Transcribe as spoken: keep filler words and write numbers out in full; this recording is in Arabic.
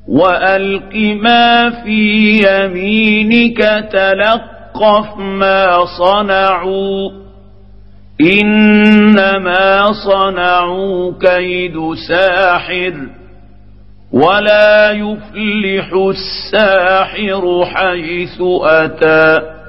وألق ما في يمينك تلقف ما صنعوا إنما صنعوا كيد ساحر ولا يفلح الساحر حيث أتى.